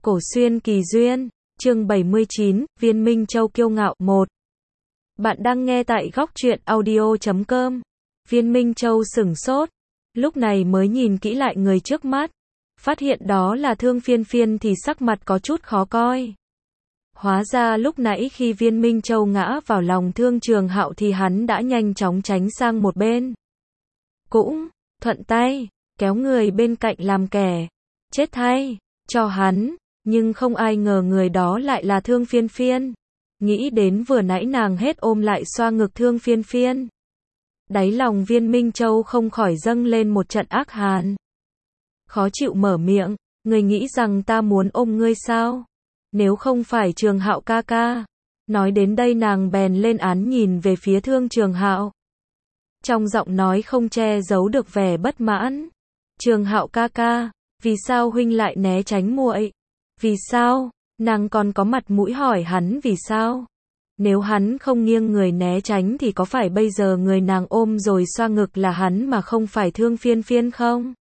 Cổ xuyên kỳ duyên, chương 79, Viên Minh Châu kiêu ngạo 1. Bạn đang nghe tại góc truyện audio.com. Viên Minh Châu sửng sốt, lúc này mới nhìn kỹ lại người trước mắt, phát hiện đó là Thương Phiên Phiên thì sắc mặt có chút khó coi. Hóa ra lúc nãy khi Viên Minh Châu ngã vào lòng Thương Trường Hạo thì hắn đã nhanh chóng tránh sang một bên. Cũng thuận tay kéo người bên cạnh làm kẻ chết thay cho hắn, nhưng không ai ngờ người đó lại là Thương Phiên Phiên. Nghĩ đến vừa nãy nàng hết ôm lại xoa ngực Thương Phiên Phiên, đáy lòng Viên Minh Châu không khỏi dâng lên một trận ác hàn. Khó chịu mở miệng, người nghĩ rằng ta muốn ôm ngươi sao? Nếu không phải Trường Hạo ca ca. Nói đến đây nàng bèn lên án nhìn về phía Thương Trường Hạo. Trong giọng nói không che giấu được vẻ bất mãn. Trường Hạo ca ca, vì sao huynh lại né tránh muội? Vì sao? Nàng còn có mặt mũi hỏi hắn vì sao? Nếu hắn không nghiêng người né tránh thì có phải bây giờ người nàng ôm rồi xoa ngực là hắn mà không phải Thương Phiên Phiên không?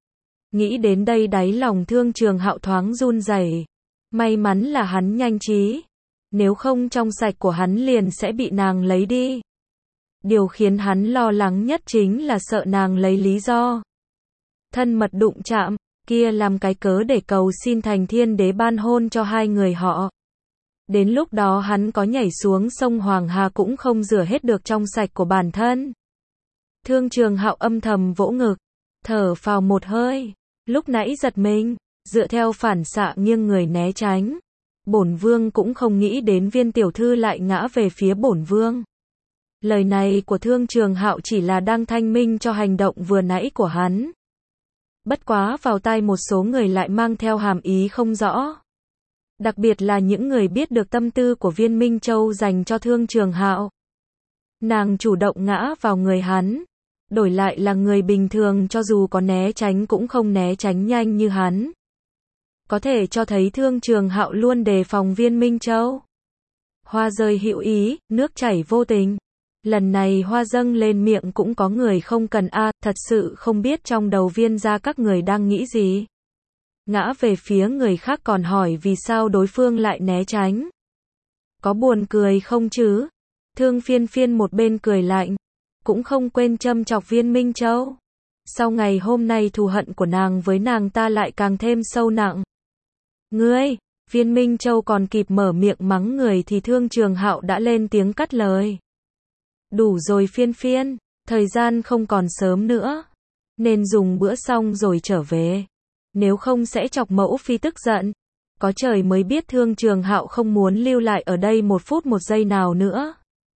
Nghĩ đến đây đáy lòng Thương Trường Hạo thoáng run rẩy. May mắn là hắn nhanh trí, nếu không trong sạch của hắn liền sẽ bị nàng lấy đi. Điều khiến hắn lo lắng nhất chính là sợ nàng lấy lý do thân mật đụng chạm kia làm cái cớ để cầu xin Thành Thiên Đế ban hôn cho hai người họ. Đến lúc đó hắn có nhảy xuống sông Hoàng Hà cũng không rửa hết được trong sạch của bản thân. Thương Trường Hạo âm thầm vỗ ngực, thở phào một hơi, lúc nãy giật mình, dựa theo phản xạ nghiêng người né tránh. Bổn vương cũng không nghĩ đến Viên tiểu thư lại ngã về phía bổn vương. Lời này của Thương Trường Hạo chỉ là đang thanh minh cho hành động vừa nãy của hắn. Bất quá vào tai một số người lại mang theo hàm ý không rõ. Đặc biệt là những người biết được tâm tư của Viên Minh Châu dành cho Thương Trường Hạo. Nàng chủ động ngã vào người hắn, đổi lại là người bình thường cho dù có né tránh cũng không né tránh nhanh như hắn. Có thể cho thấy Thương Trường Hạo luôn đề phòng Viên Minh Châu. Hoa rơi hữu ý, nước chảy vô tình. Lần này hoa dâng lên miệng cũng có người không cần thật sự không biết trong đầu Viên gia các người đang nghĩ gì. Ngã về phía người khác còn hỏi vì sao đối phương lại né tránh. Có buồn cười không chứ? Thương Phiên Phiên một bên cười lạnh, cũng không quên châm chọc Viên Minh Châu. Sau ngày hôm nay thù hận của nàng với nàng ta lại càng thêm sâu nặng. Ngươi, Viên Minh Châu còn kịp mở miệng mắng người thì Thương Trường Hạo đã lên tiếng cắt lời. Đủ rồi Phiên Phiên, thời gian không còn sớm nữa, nên dùng bữa xong rồi trở về. Nếu không sẽ chọc mẫu phi tức giận. Có trời mới biết Thương Trường Hạo không muốn lưu lại ở đây một phút một giây nào nữa.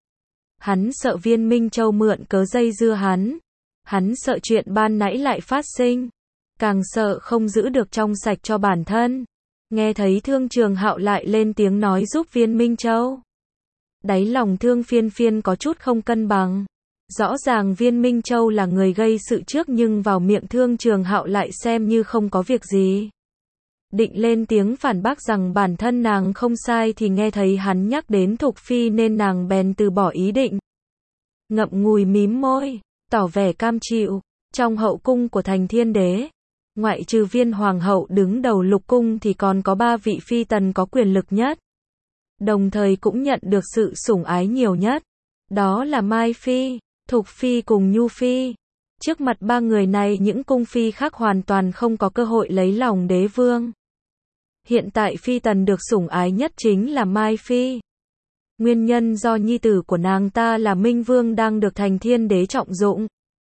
Hắn sợ Viên Minh Châu mượn cớ dây dưa hắn. Hắn sợ chuyện ban nãy lại phát sinh. Càng sợ không giữ được trong sạch cho bản thân. Nghe thấy Thương Trường Hạo lại lên tiếng nói giúp Viên Minh Châu. Đáy lòng Thương Phiên Phiên có chút không cân bằng. Rõ ràng Viên Minh Châu là người gây sự trước nhưng vào miệng Thương Trường Hạo lại xem như không có việc gì. Định lên tiếng phản bác rằng bản thân nàng không sai thì nghe thấy hắn nhắc đến Thục Phi nên nàng bèn từ bỏ ý định. Ngậm ngùi mím môi, tỏ vẻ cam chịu. Trong hậu cung của Thành Thiên Đế, ngoại trừ Viên Hoàng hậu đứng đầu lục cung thì còn có 3 vị phi tần có quyền lực nhất. Đồng thời cũng nhận được sự sủng ái nhiều nhất. Đó là Mai Phi, Thục Phi cùng Nhu Phi. Trước mặt 3 người này những cung phi khác hoàn toàn không có cơ hội lấy lòng đế vương. Hiện tại phi tần được sủng ái nhất chính là Mai Phi. Nguyên nhân do nhi tử của nàng ta là Minh Vương đang được Thành Thiên Đế trọng dụng.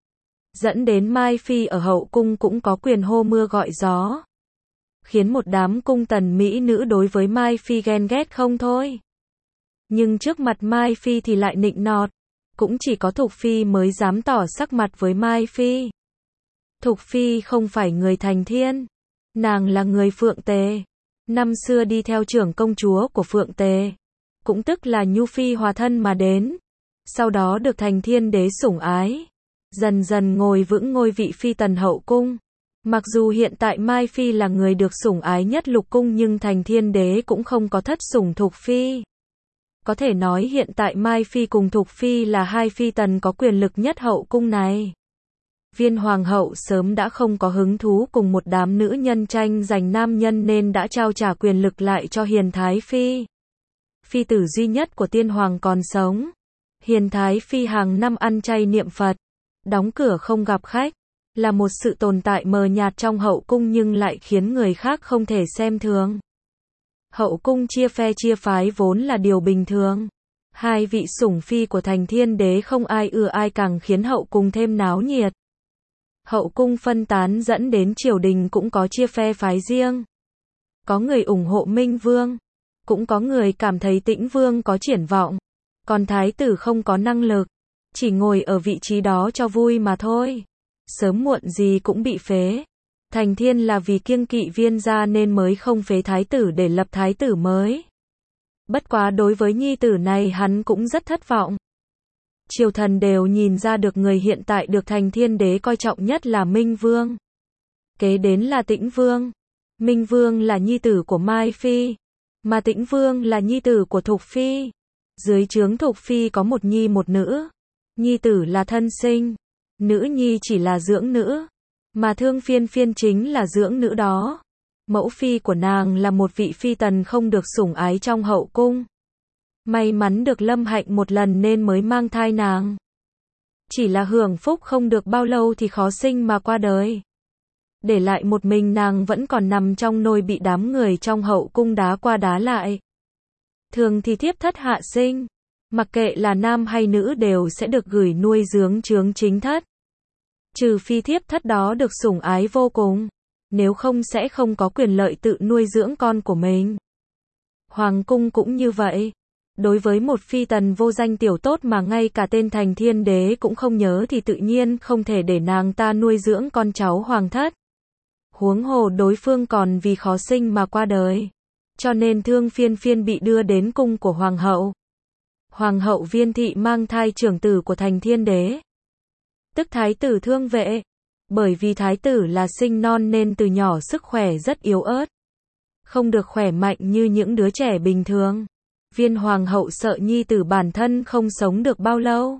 Dẫn đến Mai Phi ở hậu cung cũng có quyền hô mưa gọi gió. Khiến một đám cung tần mỹ nữ đối với Mai Phi ghen ghét không thôi. Nhưng trước mặt Mai Phi thì lại nịnh nọt. Cũng chỉ có Thục Phi mới dám tỏ sắc mặt với Mai Phi. Thục Phi không phải người Thành Thiên. Nàng là người Phượng Tề. Năm xưa đi theo trưởng công chúa của Phượng Tề. Cũng tức là Nhu Phi hòa thân mà đến. Sau đó được Thành Thiên Đế sủng ái. Dần dần ngồi vững ngôi vị phi tần hậu cung. Mặc dù hiện tại Mai Phi là người được sủng ái nhất lục cung nhưng Thành Thiên Đế cũng không có thất sủng Thục Phi. Có thể nói hiện tại Mai Phi cùng Thục Phi là 2 phi tần có quyền lực nhất hậu cung này. Viên hoàng hậu sớm đã không có hứng thú cùng một đám nữ nhân tranh giành nam nhân nên đã trao trả quyền lực lại cho Hiền Thái Phi. Phi tử duy nhất của tiên hoàng còn sống. Hiền Thái Phi hàng năm ăn chay niệm Phật, đóng cửa không gặp khách, là một sự tồn tại mờ nhạt trong hậu cung nhưng lại khiến người khác không thể xem thường. Hậu cung chia phe chia phái vốn là điều bình thường. Hai vị sủng phi của Thành Thiên Đế không ai ưa ai càng khiến hậu cung thêm náo nhiệt. Hậu cung phân tán dẫn đến triều đình cũng có chia phe phái riêng. Có người ủng hộ Minh Vương, cũng có người cảm thấy Tĩnh Vương có triển vọng, còn thái tử không có năng lực, chỉ ngồi ở vị trí đó cho vui mà thôi. Sớm muộn gì cũng bị phế. Thành Thiên là vì kiêng kỵ Viên gia nên mới không phế thái tử để lập thái tử mới. Bất quá đối với nhi tử này hắn cũng rất thất vọng. Triều thần đều nhìn ra được người hiện tại được Thành Thiên Đế coi trọng nhất là Minh Vương. Kế đến là Tĩnh Vương. Minh Vương là nhi tử của Mai Phi, mà Tĩnh Vương là nhi tử của Thục Phi. Dưới trướng Thục Phi có một nhi một nữ. Nhi tử là thân sinh, nữ nhi chỉ là dưỡng nữ, mà Thương Phiên Phiên chính là dưỡng nữ đó. Mẫu phi của nàng là một vị phi tần không được sủng ái trong hậu cung. May mắn được lâm hạnh một lần nên mới mang thai nàng. Chỉ là hưởng phúc không được bao lâu thì khó sinh mà qua đời. Để lại một mình nàng vẫn còn nằm trong nôi bị đám người trong hậu cung đá qua đá lại. Thường thì thiếp thất hạ sinh, mặc kệ là nam hay nữ đều sẽ được gửi nuôi dưỡng trướng chính thất. Trừ phi thiếp thất đó được sủng ái vô cùng, nếu không sẽ không có quyền lợi tự nuôi dưỡng con của mình. Hoàng cung cũng như vậy. Đối với một phi tần vô danh tiểu tốt mà ngay cả tên Thành Thiên Đế cũng không nhớ thì tự nhiên không thể để nàng ta nuôi dưỡng con cháu hoàng thất. Huống hồ đối phương còn vì khó sinh mà qua đời. Cho nên Thương Phiên Phiên bị đưa đến cung của hoàng hậu. Hoàng hậu Viên Thị mang thai trưởng tử của Thành Thiên Đế, tức thái tử Thương Vệ. Bởi vì thái tử là sinh non nên từ nhỏ sức khỏe rất yếu ớt, không được khỏe mạnh như những đứa trẻ bình thường. Viên hoàng hậu sợ nhi tử bản thân không sống được bao lâu.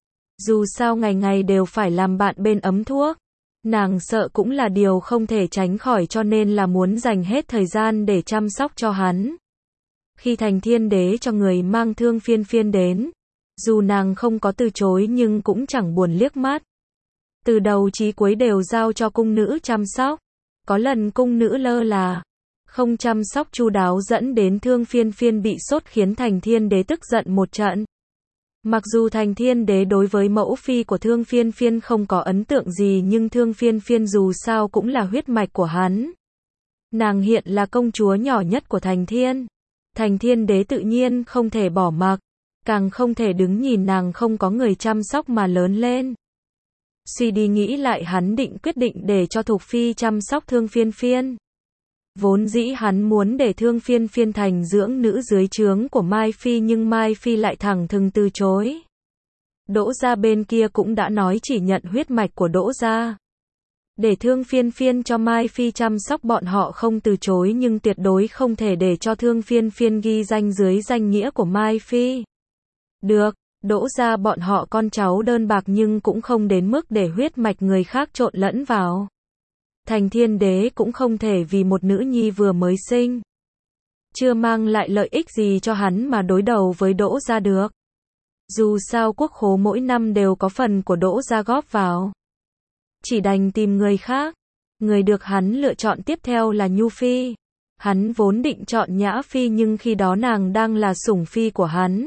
Dù sao ngày ngày đều phải làm bạn bên ấm thuốc, nàng sợ cũng là điều không thể tránh khỏi cho nên là muốn dành hết thời gian để chăm sóc cho hắn. Khi Thành Thiên Đế cho người mang Thương Phiên Phiên đến, dù nàng không có từ chối nhưng cũng chẳng buồn liếc mắt. Từ đầu chí cuối đều giao cho cung nữ chăm sóc. Có lần cung nữ lơ là, không chăm sóc chu đáo dẫn đến Thương Phiên Phiên bị sốt khiến Thành Thiên Đế tức giận một trận. Mặc dù Thành Thiên Đế đối với mẫu phi của Thương Phiên Phiên không có ấn tượng gì nhưng Thương Phiên Phiên dù sao cũng là huyết mạch của hắn. Nàng hiện là công chúa nhỏ nhất của Thành Thiên. Thành Thiên Đế tự nhiên không thể bỏ mặc, càng không thể đứng nhìn nàng không có người chăm sóc mà lớn lên. Suy đi nghĩ lại hắn quyết định để cho Thục Phi chăm sóc Thương Phiên Phiên. Vốn dĩ hắn muốn để Thương Phiên Phiên thành dưỡng nữ dưới trướng của Mai Phi nhưng Mai Phi lại thẳng thừng từ chối. Đỗ gia bên kia cũng đã nói chỉ nhận huyết mạch của Đỗ gia. Để Thương Phiên Phiên cho Mai Phi chăm sóc bọn họ không từ chối nhưng tuyệt đối không thể để cho Thương Phiên Phiên ghi danh dưới danh nghĩa của Mai Phi. Được, Đỗ gia bọn họ con cháu đơn bạc nhưng cũng không đến mức để huyết mạch người khác trộn lẫn vào. Thành Thiên Đế cũng không thể vì một nữ nhi vừa mới sinh, chưa mang lại lợi ích gì cho hắn mà đối đầu với Đỗ gia được. Dù sao quốc khố mỗi năm đều có phần của Đỗ gia góp vào. Chỉ đành tìm người khác. Người được hắn lựa chọn tiếp theo là Nhu Phi. Hắn vốn định chọn Nhã Phi nhưng khi đó nàng đang là sủng phi của hắn.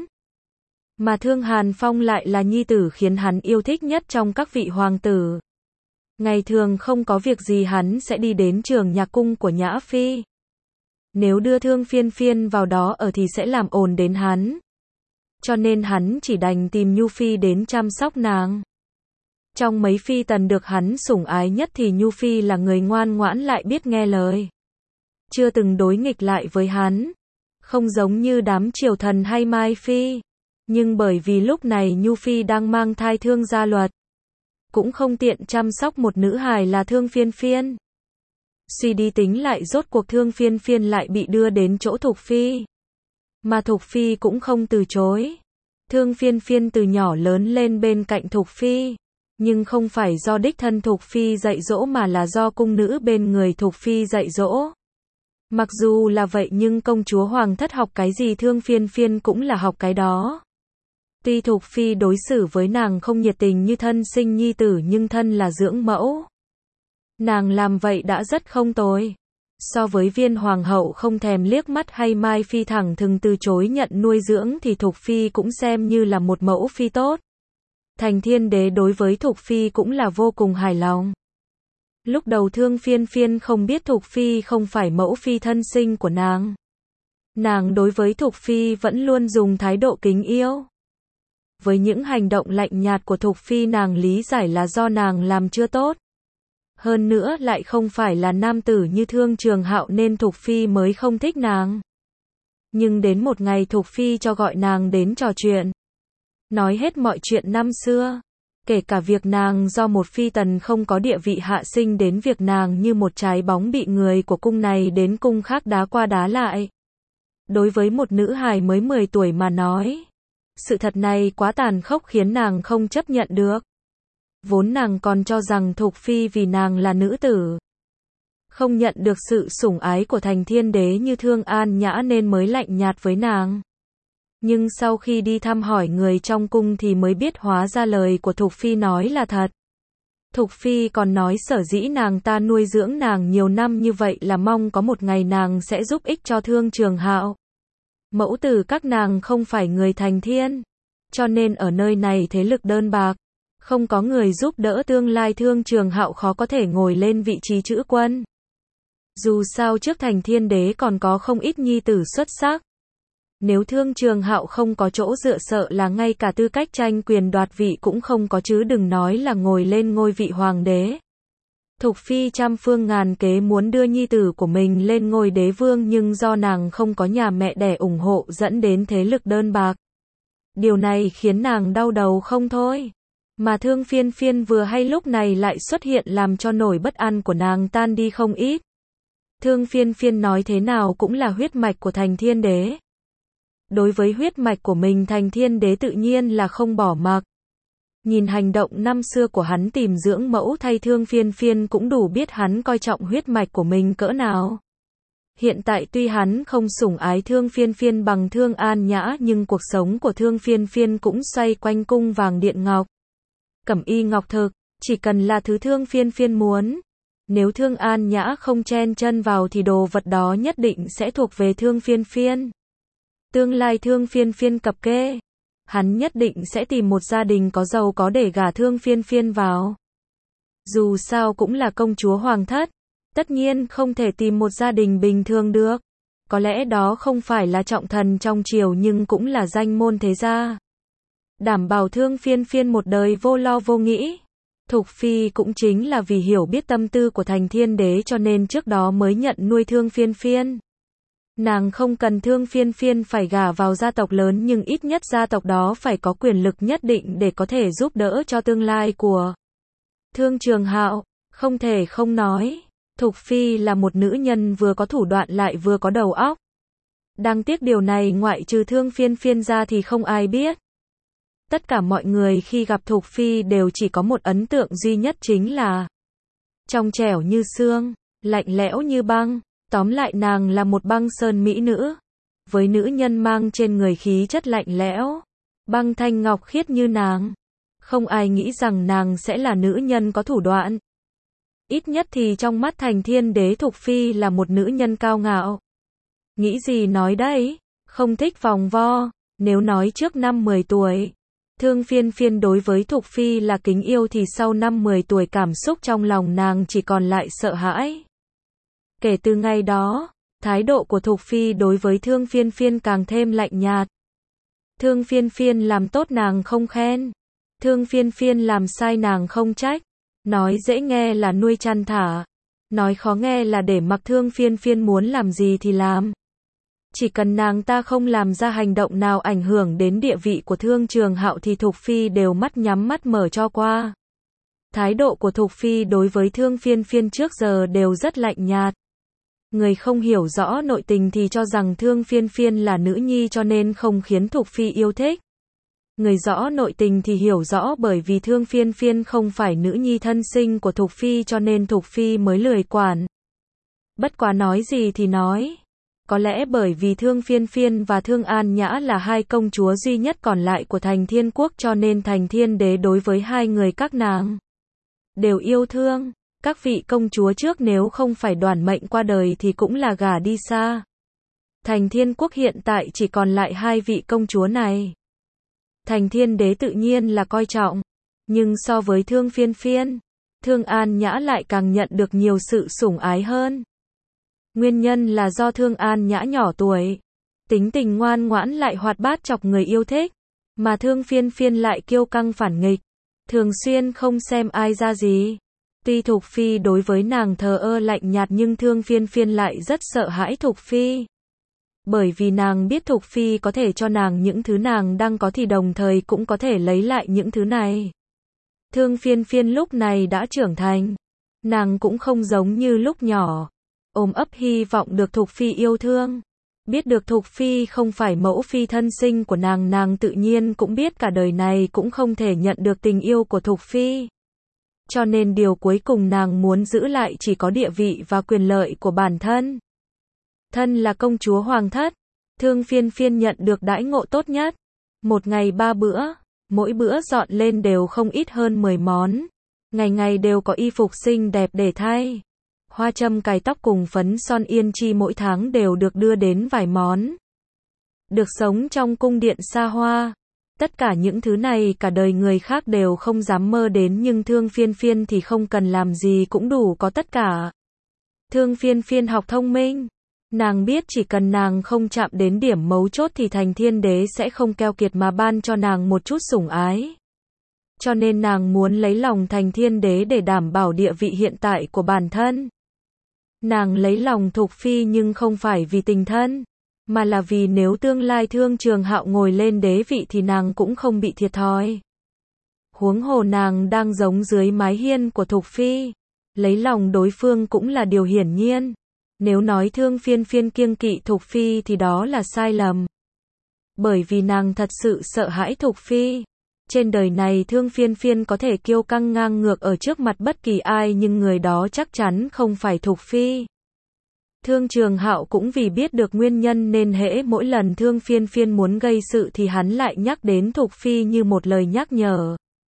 Mà Thương Hàn Phong lại là nhi tử khiến hắn yêu thích nhất trong các vị hoàng tử. Ngày thường không có việc gì hắn sẽ đi đến trường nhạc cung của Nhã Phi. Nếu đưa Thương Phiên Phiên vào đó ở thì sẽ làm ồn đến hắn. Cho nên hắn chỉ đành tìm Nhu Phi đến chăm sóc nàng. Trong mấy phi tần được hắn sủng ái nhất thì Nhu Phi là người ngoan ngoãn lại biết nghe lời. Chưa từng đối nghịch lại với hắn. Không giống như đám triều thần hay Mai Phi. Nhưng bởi vì lúc này Nhu Phi đang mang thai Thương Gia Luật, cũng không tiện chăm sóc một nữ hài là Thương Phiên Phiên. Suy đi tính lại rốt cuộc Thương Phiên Phiên lại bị đưa đến chỗ Thục Phi. Mà Thục Phi cũng không từ chối. Thương Phiên Phiên từ nhỏ lớn lên bên cạnh Thục Phi. Nhưng không phải do đích thân Thục Phi dạy dỗ mà là do cung nữ bên người Thục Phi dạy dỗ. Mặc dù là vậy nhưng công chúa hoàng thất học cái gì Thương Phiên Phiên cũng là học cái đó. Tuy Thục Phi đối xử với nàng không nhiệt tình như thân sinh nhi tử nhưng thân là dưỡng mẫu. Nàng làm vậy đã rất không tồi. So với Viên hoàng hậu không thèm liếc mắt hay Mai Phi thẳng thừng từ chối nhận nuôi dưỡng thì Thục Phi cũng xem như là một mẫu phi tốt. Thành Thiên Đế đối với Thục Phi cũng là vô cùng hài lòng. Lúc đầu Thương Phiên Phiên không biết Thục Phi không phải mẫu phi thân sinh của nàng. Nàng đối với Thục Phi vẫn luôn dùng thái độ kính yêu. Với những hành động lạnh nhạt của Thục Phi nàng lý giải là do nàng làm chưa tốt. Hơn nữa lại không phải là nam tử như Thương Trường Hạo nên Thục Phi mới không thích nàng. Nhưng đến một ngày Thục Phi cho gọi nàng đến trò chuyện. Nói hết mọi chuyện năm xưa. Kể cả việc nàng do một phi tần không có địa vị hạ sinh đến việc nàng như một trái bóng bị người của cung này đến cung khác đá qua đá lại. Đối với một nữ hài mới 10 tuổi mà nói. Sự thật này quá tàn khốc khiến nàng không chấp nhận được. Vốn nàng còn cho rằng Thục Phi vì nàng là nữ tử. Không nhận được sự sủng ái của Thành Thiên Đế như Thương An Nhã nên mới lạnh nhạt với nàng. Nhưng sau khi đi thăm hỏi người trong cung thì mới biết hóa ra lời của Thục Phi nói là thật. Thục Phi còn nói sở dĩ nàng ta nuôi dưỡng nàng nhiều năm như vậy là mong có một ngày nàng sẽ giúp ích cho Thương Trường Hạo. Mẫu tử các nàng không phải người thành thiên. Cho nên ở nơi này thế lực đơn bạc. Không có người giúp đỡ tương lai Thương Trường Hạo khó có thể ngồi lên vị trí chữ quân. Dù sao trước Thành Thiên Đế còn có không ít nhi tử xuất sắc. Nếu Thương Trường Hạo không có chỗ dựa sợ là ngay cả tư cách tranh quyền đoạt vị cũng không có chứ đừng nói là ngồi lên ngôi vị hoàng đế. Thục Phi trăm phương ngàn kế muốn đưa nhi tử của mình lên ngôi đế vương nhưng do nàng không có nhà mẹ đẻ ủng hộ dẫn đến thế lực đơn bạc. Điều này khiến nàng đau đầu không thôi. Mà Thương Phiên Phiên vừa hay lúc này lại xuất hiện làm cho nỗi bất an của nàng tan đi không ít. Thương Phiên Phiên nói thế nào cũng là huyết mạch của Thành Thiên Đế. Đối với huyết mạch của mình Thành Thiên Đế tự nhiên là không bỏ mặc. Nhìn hành động năm xưa của hắn tìm dưỡng mẫu thay Thương Phiên Phiên cũng đủ biết hắn coi trọng huyết mạch của mình cỡ nào. Hiện tại tuy hắn không sủng ái Thương Phiên Phiên bằng Thương An Nhã nhưng cuộc sống của Thương Phiên Phiên cũng xoay quanh cung vàng điện ngọc. Cẩm y ngọc thực, chỉ cần là thứ Thương Phiên Phiên muốn. Nếu Thương An Nhã không chen chân vào thì đồ vật đó nhất định sẽ thuộc về Thương Phiên Phiên. Tương lai Thương Phiên Phiên cập kê. Hắn nhất định sẽ tìm một gia đình có giàu có để gả Thương Phiên Phiên vào. Dù sao cũng là công chúa hoàng thất. Tất nhiên không thể tìm một gia đình bình thường được. Có lẽ đó không phải là trọng thần trong triều nhưng cũng là danh môn thế gia. Đảm bảo Thương Phiên Phiên một đời vô lo vô nghĩ. Thục Phi cũng chính là vì hiểu biết tâm tư của Thành Thiên Đế cho nên trước đó mới nhận nuôi Thương Phiên Phiên. Nàng không cần Thương Phiên Phiên phải gả vào gia tộc lớn nhưng ít nhất gia tộc đó phải có quyền lực nhất định để có thể giúp đỡ cho tương lai của Thương Trường Hạo. Không thể không nói, Thục Phi là một nữ nhân vừa có thủ đoạn lại vừa có đầu óc. Đáng tiếc điều này ngoại trừ Thương Phiên Phiên ra thì không ai biết. Tất cả mọi người khi gặp Thục Phi đều chỉ có một ấn tượng duy nhất chính là trong trẻo như xương, lạnh lẽo như băng. Tóm lại nàng là một băng sơn mỹ nữ. Với nữ nhân mang trên người khí chất lạnh lẽo, băng thanh ngọc khiết như nàng. Không ai nghĩ rằng nàng sẽ là nữ nhân có thủ đoạn. Ít nhất thì trong mắt Thành Thiên Đế Thục Phi là một nữ nhân cao ngạo. Nghĩ gì nói đấy, không thích vòng vo. Nếu nói trước năm 10 tuổi, Thương Phiên Phiên đối với Thục Phi là kính yêu thì sau năm 10 tuổi cảm xúc trong lòng nàng chỉ còn lại sợ hãi. Kể từ ngày đó, thái độ của Thục Phi đối với Thương Phiên Phiên càng thêm lạnh nhạt. Thương Phiên Phiên làm tốt nàng không khen. Thương Phiên Phiên làm sai nàng không trách. Nói dễ nghe là nuôi chăn thả. Nói khó nghe là để mặc Thương Phiên Phiên muốn làm gì thì làm. Chỉ cần nàng ta không làm ra hành động nào ảnh hưởng đến địa vị của Thương Trường Hạo thì Thục Phi đều mắt nhắm mắt mở cho qua. Thái độ của Thục Phi đối với Thương Phiên Phiên trước giờ đều rất lạnh nhạt. Người không hiểu rõ nội tình thì cho rằng Thương Phiên Phiên là nữ nhi cho nên không khiến Thục Phi yêu thích. Người rõ nội tình thì hiểu rõ, bởi vì Thương Phiên Phiên không phải nữ nhi thân sinh của Thục Phi cho nên Thục Phi mới lười quản. Bất quá nói gì thì nói. Có lẽ bởi vì Thương Phiên Phiên và Thương An Nhã là hai công chúa duy nhất còn lại của Thành Thiên Quốc cho nên Thành Thiên Đế đối với hai người các nàng đều yêu thương. Các vị công chúa trước nếu không phải đoản mệnh qua đời thì cũng là gả đi xa. Thành Thiên Quốc hiện tại chỉ còn lại hai vị công chúa này. Thành Thiên Đế tự nhiên là coi trọng, nhưng so với Thương Phiên Phiên, Thương An Nhã lại càng nhận được nhiều sự sủng ái hơn. Nguyên nhân là do Thương An Nhã nhỏ tuổi, tính tình ngoan ngoãn lại hoạt bát chọc người yêu thích, mà Thương Phiên Phiên lại kiêu căng phản nghịch, thường xuyên không xem ai ra gì. Tuy Thục Phi đối với nàng thờ ơ lạnh nhạt nhưng Thương Phiên Phiên lại rất sợ hãi Thục Phi. Bởi vì nàng biết Thục Phi có thể cho nàng những thứ nàng đang có thì đồng thời cũng có thể lấy lại những thứ này. Thương Phiên Phiên lúc này đã trưởng thành, nàng cũng không giống như lúc nhỏ, ôm ấp hy vọng được Thục Phi yêu thương. Biết được Thục Phi không phải mẫu phi thân sinh của nàng, nàng tự nhiên cũng biết cả đời này cũng không thể nhận được tình yêu của Thục Phi. Cho nên điều cuối cùng nàng muốn giữ lại chỉ có địa vị và quyền lợi của bản thân. Thân là công chúa hoàng thất, Thương Phiên Phiên nhận được đãi ngộ tốt nhất. Một ngày 3 bữa, mỗi bữa dọn lên đều không ít hơn 10 món. Ngày ngày đều có y phục xinh đẹp để thay. Hoa châm cài tóc cùng phấn son yên chi mỗi tháng đều được đưa đến vài món. Được sống trong cung điện xa hoa. Tất cả những thứ này cả đời người khác đều không dám mơ đến, nhưng Thương Phiên Phiên thì không cần làm gì cũng đủ có tất cả. Thương Phiên Phiên học thông minh. Nàng biết chỉ cần nàng không chạm đến điểm mấu chốt thì Thành Thiên Đế sẽ không keo kiệt mà ban cho nàng một chút sủng ái. Cho nên nàng muốn lấy lòng Thành Thiên Đế để đảm bảo địa vị hiện tại của bản thân. Nàng lấy lòng Thục Phi nhưng không phải vì tình thân, mà là vì nếu tương lai Thương Trường Hạo ngồi lên đế vị thì nàng cũng không bị thiệt thòi. Huống hồ nàng đang giống dưới mái hiên của Thục Phi, lấy lòng đối phương cũng là điều hiển nhiên. Nếu nói Thương Phiên Phiên kiêng kỵ Thục Phi thì đó là sai lầm. Bởi vì nàng thật sự sợ hãi Thục Phi. Trên đời này Thương Phiên Phiên có thể kiêu căng ngang ngược ở trước mặt bất kỳ ai nhưng người đó chắc chắn không phải Thục Phi. Thương Trường Hạo cũng vì biết được nguyên nhân nên hễ mỗi lần Thương Phiên Phiên muốn gây sự thì hắn lại nhắc đến Thục Phi như một lời nhắc nhở.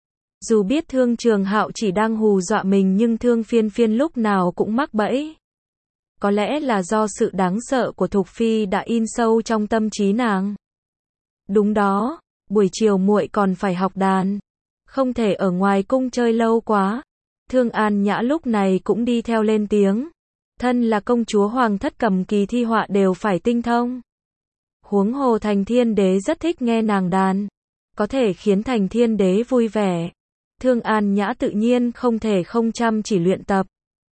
Dù biết Thương Trường Hạo chỉ đang hù dọa mình nhưng Thương Phiên Phiên lúc nào cũng mắc bẫy. Có lẽ là do sự đáng sợ của Thục Phi đã in sâu trong tâm trí nàng. Đúng đó, buổi chiều muội còn phải học đàn, không thể ở ngoài cung chơi lâu quá. Thương An Nhã lúc này cũng đi theo lên tiếng. Thân là công chúa hoàng thất cầm kỳ thi họa đều phải tinh thông. Huống hồ Thành Thiên Đế rất thích nghe nàng đàn, có thể khiến Thành Thiên Đế vui vẻ. Thương An Nhã tự nhiên không thể không chăm chỉ luyện tập.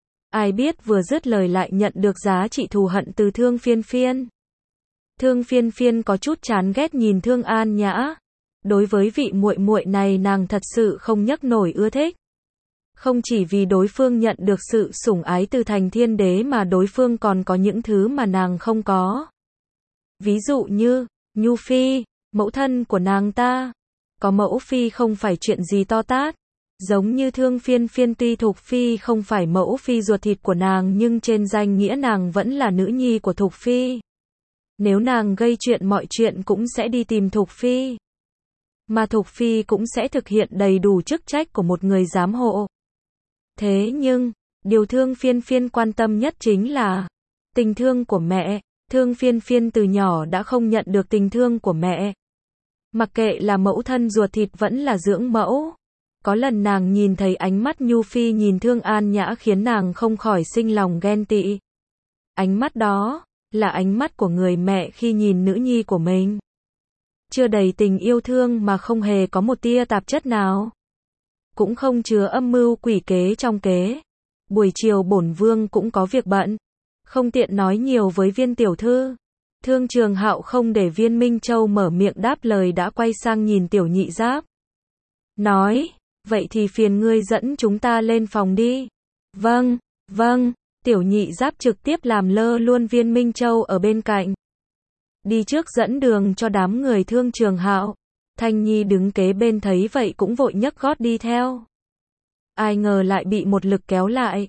Ai biết vừa dứt lời lại nhận được giá trị thù hận từ Thương Phiên Phiên. Thương Phiên Phiên có chút chán ghét nhìn Thương An Nhã. Đối với vị muội muội này nàng thật sự không nhấc nổi ưa thích. Không chỉ vì đối phương nhận được sự sủng ái từ Thành Thiên Đế mà đối phương còn có những thứ mà nàng không có. Ví dụ như, Nhu Phi, mẫu thân của nàng ta. Có mẫu phi không phải chuyện gì to tát. Giống như Thương Phiên Phiên tuy Thục Phi không phải mẫu phi ruột thịt của nàng nhưng trên danh nghĩa nàng vẫn là nữ nhi của Thục Phi. Nếu nàng gây chuyện mọi chuyện cũng sẽ đi tìm Thục Phi. Mà Thục Phi cũng sẽ thực hiện đầy đủ chức trách của một người giám hộ. Thế nhưng, điều Thương Phiên Phiên quan tâm nhất chính là tình thương của mẹ. Thương Phiên Phiên từ nhỏ đã không nhận được tình thương của mẹ. Mặc kệ là mẫu thân ruột thịt vẫn là dưỡng mẫu. Có lần nàng nhìn thấy ánh mắt Nhu Phi nhìn Thương An Nhã khiến nàng không khỏi sinh lòng ghen tị. Ánh mắt đó là ánh mắt của người mẹ khi nhìn nữ nhi của mình. Chưa đầy tình yêu thương mà không hề có một tia tạp chất nào. Cũng không chứa âm mưu quỷ kế trong kế. Buổi chiều bổn vương cũng có việc bận, không tiện nói nhiều với Viên tiểu thư. Thương Trường Hạo không để Viên Minh Châu mở miệng đáp lời đã quay sang nhìn Tiểu Nhị Giáp. Nói, vậy thì phiền ngươi dẫn chúng ta lên phòng đi. Vâng, vâng, Tiểu Nhị Giáp trực tiếp làm lơ luôn Viên Minh Châu ở bên cạnh. Đi trước dẫn đường cho đám người Thương Trường Hạo. Thanh Nhi đứng kế bên thấy vậy cũng vội nhấc gót đi theo. Ai ngờ lại bị một lực kéo lại.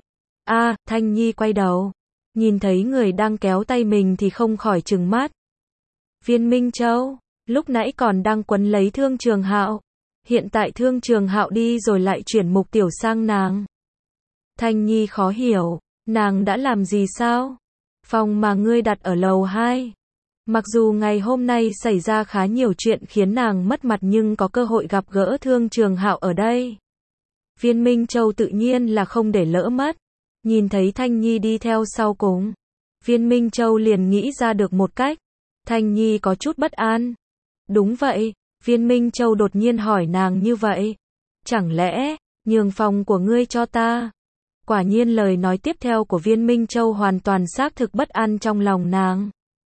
Thanh Nhi quay đầu. Nhìn thấy người đang kéo tay mình thì không khỏi trừng mắt. Viên Minh Châu, lúc nãy còn đang quấn lấy Thương Trường Hạo. Hiện tại Thương Trường Hạo đi rồi lại chuyển mục tiêu sang nàng. Thanh Nhi khó hiểu, nàng đã làm gì sao? Phòng mà ngươi đặt ở lầu 2. Mặc dù ngày hôm nay xảy ra khá nhiều chuyện khiến nàng mất mặt nhưng có cơ hội gặp gỡ Thương Trường Hạo ở đây. Viên Minh Châu tự nhiên là không để lỡ mất. Nhìn thấy Thanh Nhi đi theo sau cùng. Viên Minh Châu liền nghĩ ra được một cách. Thanh Nhi có chút bất an. Đúng vậy, Viên Minh Châu đột nhiên hỏi nàng như vậy. Chẳng lẽ, nhường phòng của ngươi cho ta? Quả nhiên lời nói tiếp theo của Viên Minh Châu hoàn toàn xác thực bất an trong lòng nàng.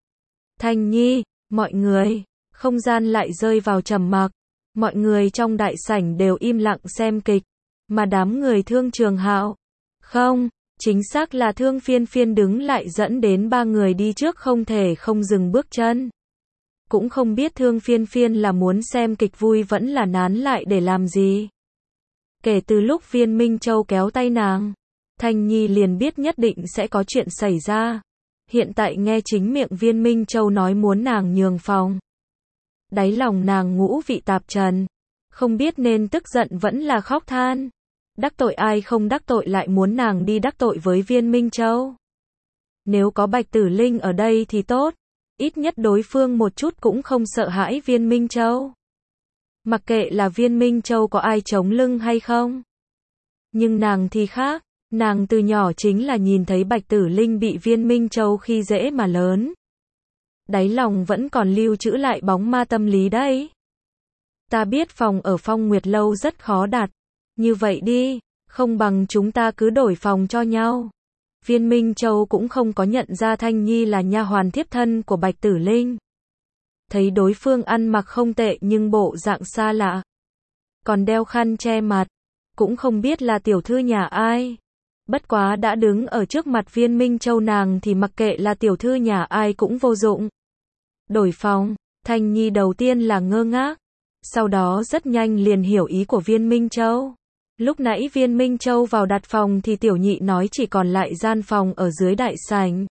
Thanh Nhi, mọi người, không gian lại rơi vào trầm mặc. Mọi người trong đại sảnh đều im lặng xem kịch. Mà đám người Thương Trường Hạo, không, chính xác là Thương Phiên Phiên đứng lại dẫn đến ba người đi trước không thể không dừng bước chân. Cũng không biết Thương Phiên Phiên là muốn xem kịch vui vẫn là nán lại để làm gì. Kể từ lúc Viên Minh Châu kéo tay nàng, Thanh Nhi liền biết nhất định sẽ có chuyện xảy ra. Hiện tại nghe chính miệng Viên Minh Châu nói muốn nàng nhường phòng. Đáy lòng nàng ngũ vị tạp trần, không biết nên tức giận vẫn là khóc than. Đắc tội ai không đắc tội lại muốn nàng đi đắc tội với Viên Minh Châu. Nếu có Bạch Tử Linh ở đây thì tốt, ít nhất đối phương một chút cũng không sợ hãi Viên Minh Châu. Mặc kệ là Viên Minh Châu có ai chống lưng hay không. Nhưng nàng thì khác, nàng từ nhỏ chính là nhìn thấy Bạch Tử Linh bị Viên Minh Châu khi dễ mà lớn. Đáy lòng vẫn còn lưu trữ lại bóng ma tâm lý đấy. Ta biết phòng ở Phong Nguyệt Lâu rất khó đạt. Như vậy đi, không bằng chúng ta cứ đổi phòng cho nhau. Viên Minh Châu cũng không có nhận ra Thanh Nhi là nha hoàn thiếp thân của Bạch Tử Linh. Thấy đối phương ăn mặc không tệ nhưng bộ dạng xa lạ. Còn đeo khăn che mặt, cũng không biết là tiểu thư nhà ai. Bất quá đã đứng ở trước mặt Viên Minh Châu nàng thì mặc kệ là tiểu thư nhà ai cũng vô dụng. Đổi phòng, Thanh Nhi đầu tiên là ngơ ngác. Sau đó rất nhanh liền hiểu ý của Viên Minh Châu. Lúc nãy Viên Minh Châu vào đặt phòng thì tiểu nhị nói chỉ còn lại gian phòng ở dưới đại sảnh.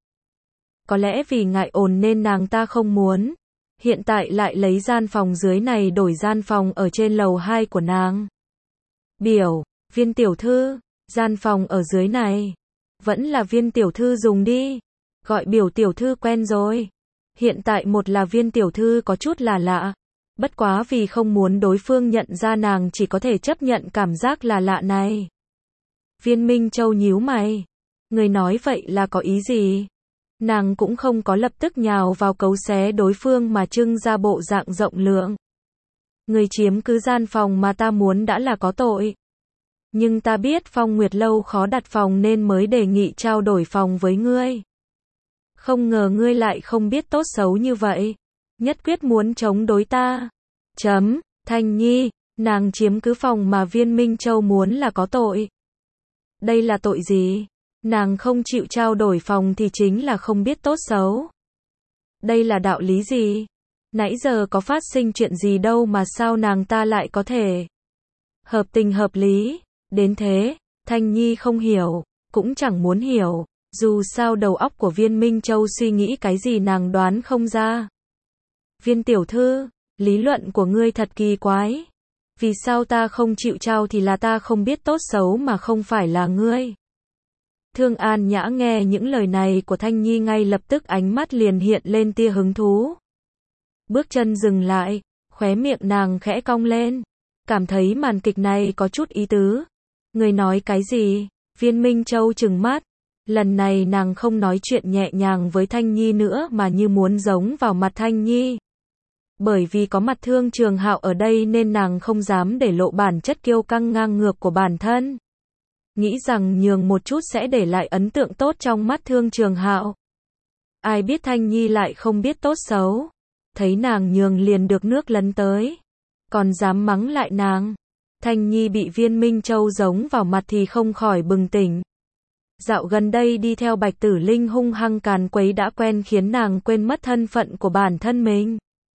Có lẽ vì ngại ồn nên nàng ta không muốn. Hiện tại lại lấy gian phòng dưới này đổi gian phòng ở trên lầu 2 của nàng. Biểu, Viên tiểu thư, gian phòng ở dưới này. Vẫn là Viên tiểu thư dùng đi. Gọi biểu tiểu thư quen rồi. Hiện tại một là Viên tiểu thư có chút là lạ. Bất quá vì không muốn đối phương nhận ra nàng chỉ có thể chấp nhận cảm giác là lạ này. Viên Minh Châu nhíu mày. Người nói vậy là có ý gì? Nàng cũng không có lập tức nhào vào cấu xé đối phương mà trưng ra bộ dạng rộng lượng. Người chiếm cứ gian phòng mà ta muốn đã là có tội. Nhưng ta biết Phong Nguyệt Lâu khó đặt phòng nên mới đề nghị trao đổi phòng với ngươi. Không ngờ ngươi lại không biết tốt xấu như vậy. Nhất quyết muốn chống đối ta. Thanh Nhi, nàng chiếm cứ phòng mà Viên Minh Châu muốn là có tội. Đây là tội gì? Nàng không chịu trao đổi phòng thì chính là không biết tốt xấu. Đây là đạo lý gì? Nãy giờ có phát sinh chuyện gì đâu mà sao nàng ta lại có thể hợp tình hợp lý, đến thế. Thanh Nhi không hiểu, cũng chẳng muốn hiểu, dù sao đầu óc của Viên Minh Châu suy nghĩ cái gì nàng đoán không ra. Viên tiểu thư, lý luận của ngươi thật kỳ quái. Vì sao ta không chịu trao thì là ta không biết tốt xấu mà không phải là ngươi. Thương An Nhã nghe những lời này của Thanh Nhi ngay lập tức ánh mắt liền hiện lên tia hứng thú. Bước chân dừng lại, khóe miệng nàng khẽ cong lên. Cảm thấy màn kịch này có chút ý tứ. Người nói cái gì? Viên Minh Châu trừng mắt. Lần này nàng không nói chuyện nhẹ nhàng với Thanh Nhi nữa mà như muốn giống vào mặt Thanh Nhi. Bởi vì có mặt Thương Trường Hạo ở đây nên nàng không dám để lộ bản chất kiêu căng ngang ngược của bản thân. Nghĩ rằng nhường một chút sẽ để lại ấn tượng tốt trong mắt Thương Trường Hạo. Ai biết Thanh Nhi lại không biết tốt xấu. Thấy nàng nhường liền được nước lấn tới. Còn dám mắng lại nàng. Thanh Nhi bị Viên Minh Châu giống vào mặt thì không khỏi bừng tỉnh. Dạo gần đây đi theo Bạch Tử Linh hung hăng càn quấy đã quen khiến nàng quên mất thân phận của bản thân mình.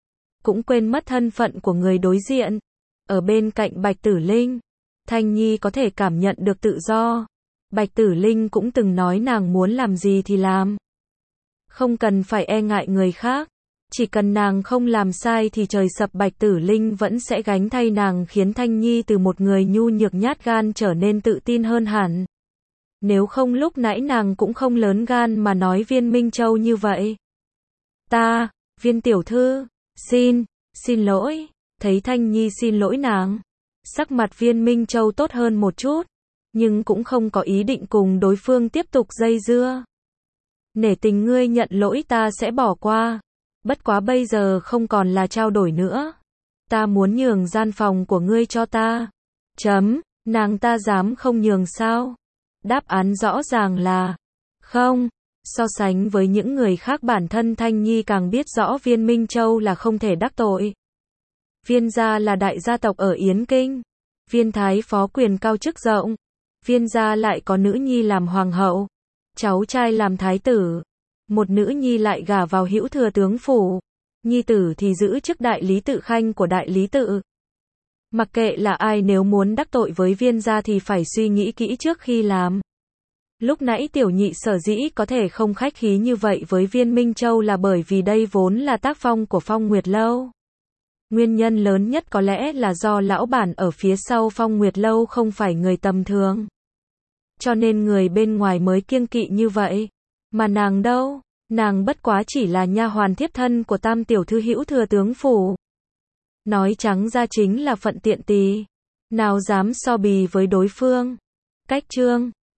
cũng quên mất thân phận của người đối diện. Ở bên cạnh Bạch Tử Linh, Thanh Nhi có thể cảm nhận được tự do. Bạch Tử Linh cũng từng nói nàng muốn làm gì thì làm. Không cần phải e ngại người khác. Chỉ cần nàng không làm sai thì trời sập Bạch Tử Linh vẫn sẽ gánh thay nàng, khiến Thanh Nhi từ một người nhu nhược nhát gan trở nên tự tin hơn hẳn. Nếu không lúc nãy nàng cũng không lớn gan mà nói Viên Minh Châu như vậy. Viên tiểu thư, xin lỗi. Thấy Thanh Nhi xin lỗi nàng, sắc mặt Viên Minh Châu tốt hơn một chút, nhưng cũng không có ý định cùng đối phương tiếp tục dây dưa. Nể tình ngươi nhận lỗi ta sẽ bỏ qua. Bất quá bây giờ không còn là trao đổi nữa. Ta muốn nhường gian phòng của ngươi cho ta. Nàng ta dám không nhường sao? Đáp án rõ ràng là không. So sánh với những người khác, bản thân Thanh Nhi càng biết rõ Viên Minh Châu là không thể đắc tội. Viên gia là đại gia tộc ở Yến Kinh. Viên thái phó quyền cao chức rộng. Viên gia lại có nữ nhi làm hoàng hậu, cháu trai làm thái tử. Một nữ nhi lại gả vào Hữu Thừa tướng phủ. Nhi tử thì giữ chức đại lý tự khanh của đại lý tự. Mặc kệ là ai, nếu muốn đắc tội với Viên gia thì phải suy nghĩ kỹ trước khi làm. Lúc nãy Tiểu Nhị sở dĩ có thể không khách khí như vậy với Viên Minh Châu là bởi vì đây vốn là tác phong của Phong Nguyệt Lâu. Nguyên nhân lớn nhất có lẽ là do lão bản ở phía sau Phong Nguyệt Lâu không phải người tầm thường. Cho nên người bên ngoài mới kiêng kỵ như vậy. Mà nàng đâu? Nàng bất quá chỉ là nha hoàn thiếp thân của tam tiểu thư Hữu Thừa tướng phủ. Nói trắng ra chính là phận tiện tì. Nào dám so bì với đối phương. Cách chương